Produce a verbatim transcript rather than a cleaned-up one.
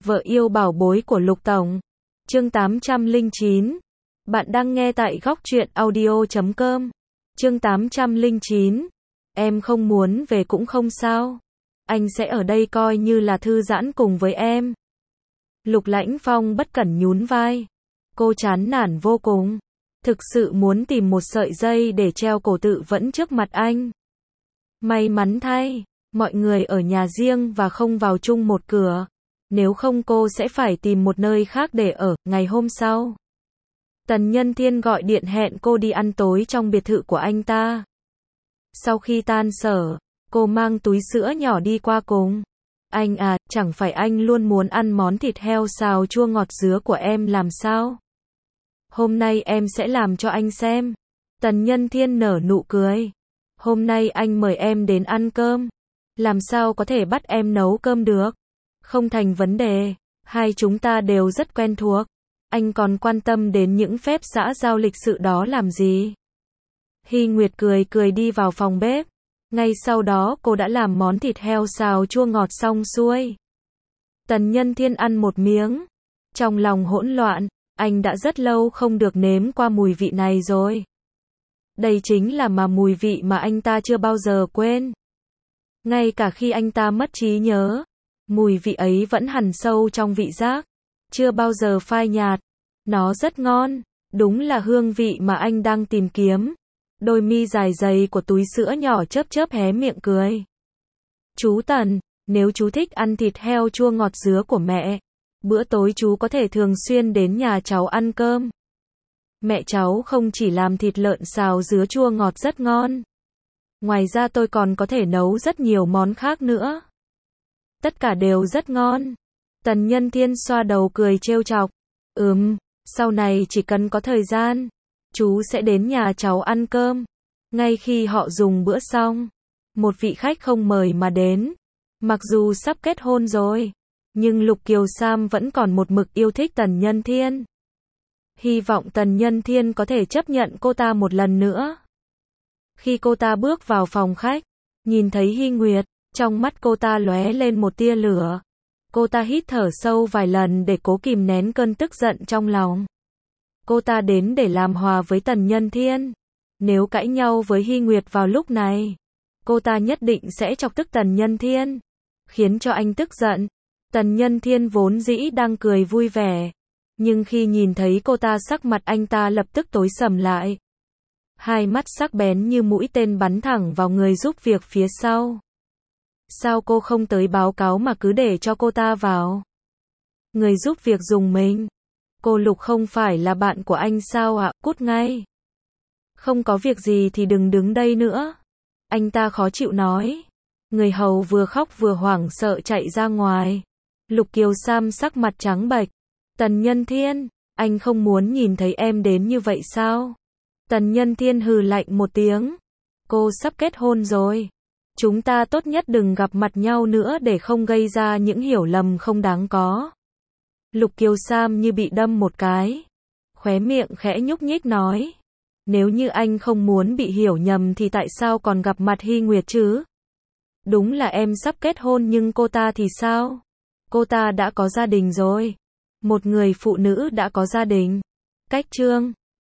Vợ yêu bảo bối của Lục Tổng. Chương tám trăm lẻ chín. Bạn đang nghe tại góc truyện audio chấm com. Chương tám trăm lẻ chín. Em không muốn về cũng không sao. Anh sẽ ở đây coi như là thư giãn cùng với em. Lục Lãnh Phong bất cẩn nhún vai. Cô chán nản vô cùng. Thực sự muốn tìm một sợi dây để treo cổ tự vẫn trước mặt anh. May mắn thay, mọi người ở nhà riêng và không vào chung một cửa. Nếu không cô sẽ phải tìm một nơi khác để ở. Ngày hôm sau, Tần Nhân Thiên gọi điện hẹn cô đi ăn tối trong biệt thự của anh ta. Sau khi tan sở, cô mang túi sữa nhỏ đi qua cùng. Anh à, chẳng phải anh luôn muốn ăn món thịt heo xào chua ngọt dứa của em làm sao? Hôm nay em sẽ làm cho anh xem. Tần Nhân Thiên nở nụ cười. Hôm nay anh mời em đến ăn cơm. Làm sao có thể bắt em nấu cơm được? Không thành vấn đề. Hai chúng ta đều rất quen thuộc. Anh còn quan tâm đến những phép xã giao lịch sự đó làm gì? Hy Nguyệt cười cười đi vào phòng bếp. Ngay sau đó cô đã làm món thịt heo xào chua ngọt xong xuôi. Tần Nhân Thiên ăn một miếng. Trong lòng hỗn loạn, anh đã rất lâu không được nếm qua mùi vị này rồi. Đây chính là mà mùi vị mà anh ta chưa bao giờ quên. Ngay cả khi anh ta mất trí nhớ, mùi vị ấy vẫn hằn sâu trong vị giác, chưa bao giờ phai nhạt. Nó rất ngon, đúng là hương vị mà anh đang tìm kiếm. Đôi mi dài dày của túi sữa nhỏ chớp chớp hé miệng cười. Chú Tần, nếu chú thích ăn thịt heo chua ngọt dứa của mẹ, bữa tối chú có thể thường xuyên đến nhà cháu ăn cơm. Mẹ cháu không chỉ làm thịt lợn xào dứa chua ngọt rất ngon. Ngoài ra tôi còn có thể nấu rất nhiều món khác nữa. Tất cả đều rất ngon. Tần Nhân Thiên xoa đầu cười trêu chọc. Ừm, sau này chỉ cần có thời gian, chú sẽ đến nhà cháu ăn cơm. Ngay khi họ dùng bữa xong, một vị khách không mời mà đến. Mặc dù sắp kết hôn rồi, nhưng Lục Kiều Sam vẫn còn một mực yêu thích Tần Nhân Thiên. Hy vọng Tần Nhân Thiên có thể chấp nhận cô ta một lần nữa. Khi cô ta bước vào phòng khách, nhìn thấy Hy Nguyệt, trong mắt cô ta lóe lên một tia lửa. Cô ta hít thở sâu vài lần để cố kìm nén cơn tức giận trong lòng. Cô ta đến để làm hòa với Tần Nhân Thiên. Nếu cãi nhau với Hy Nguyệt vào lúc này, cô ta nhất định sẽ chọc tức Tần Nhân Thiên, khiến cho anh tức giận. Tần Nhân Thiên vốn dĩ đang cười vui vẻ, nhưng khi nhìn thấy cô ta sắc mặt anh ta lập tức tối sầm lại. Hai mắt sắc bén như mũi tên bắn thẳng vào người giúp việc phía sau. Sao cô không tới báo cáo mà cứ để cho cô ta vào? Người giúp việc dùng mình. Cô Lục không phải là bạn của anh sao ạ? Cút ngay. Không có việc gì thì đừng đứng đây nữa. Anh ta khó chịu nói. Người hầu vừa khóc vừa hoảng sợ chạy ra ngoài. Lục Kiều Sam sắc mặt trắng bệch. Tần Nhân Thiên, anh không muốn nhìn thấy em đến như vậy sao? Tần Nhân Thiên hừ lạnh một tiếng. Cô sắp kết hôn rồi. Chúng ta tốt nhất đừng gặp mặt nhau nữa để không gây ra những hiểu lầm không đáng có. Lục Kiều Sam như bị đâm một cái. Khóe miệng khẽ nhúc nhích nói. Nếu như anh không muốn bị hiểu nhầm thì tại sao còn gặp mặt Hy Nguyệt chứ? Đúng là em sắp kết hôn nhưng cô ta thì sao? Cô ta đã có gia đình rồi. Một người phụ nữ đã có gia đình. Cách chương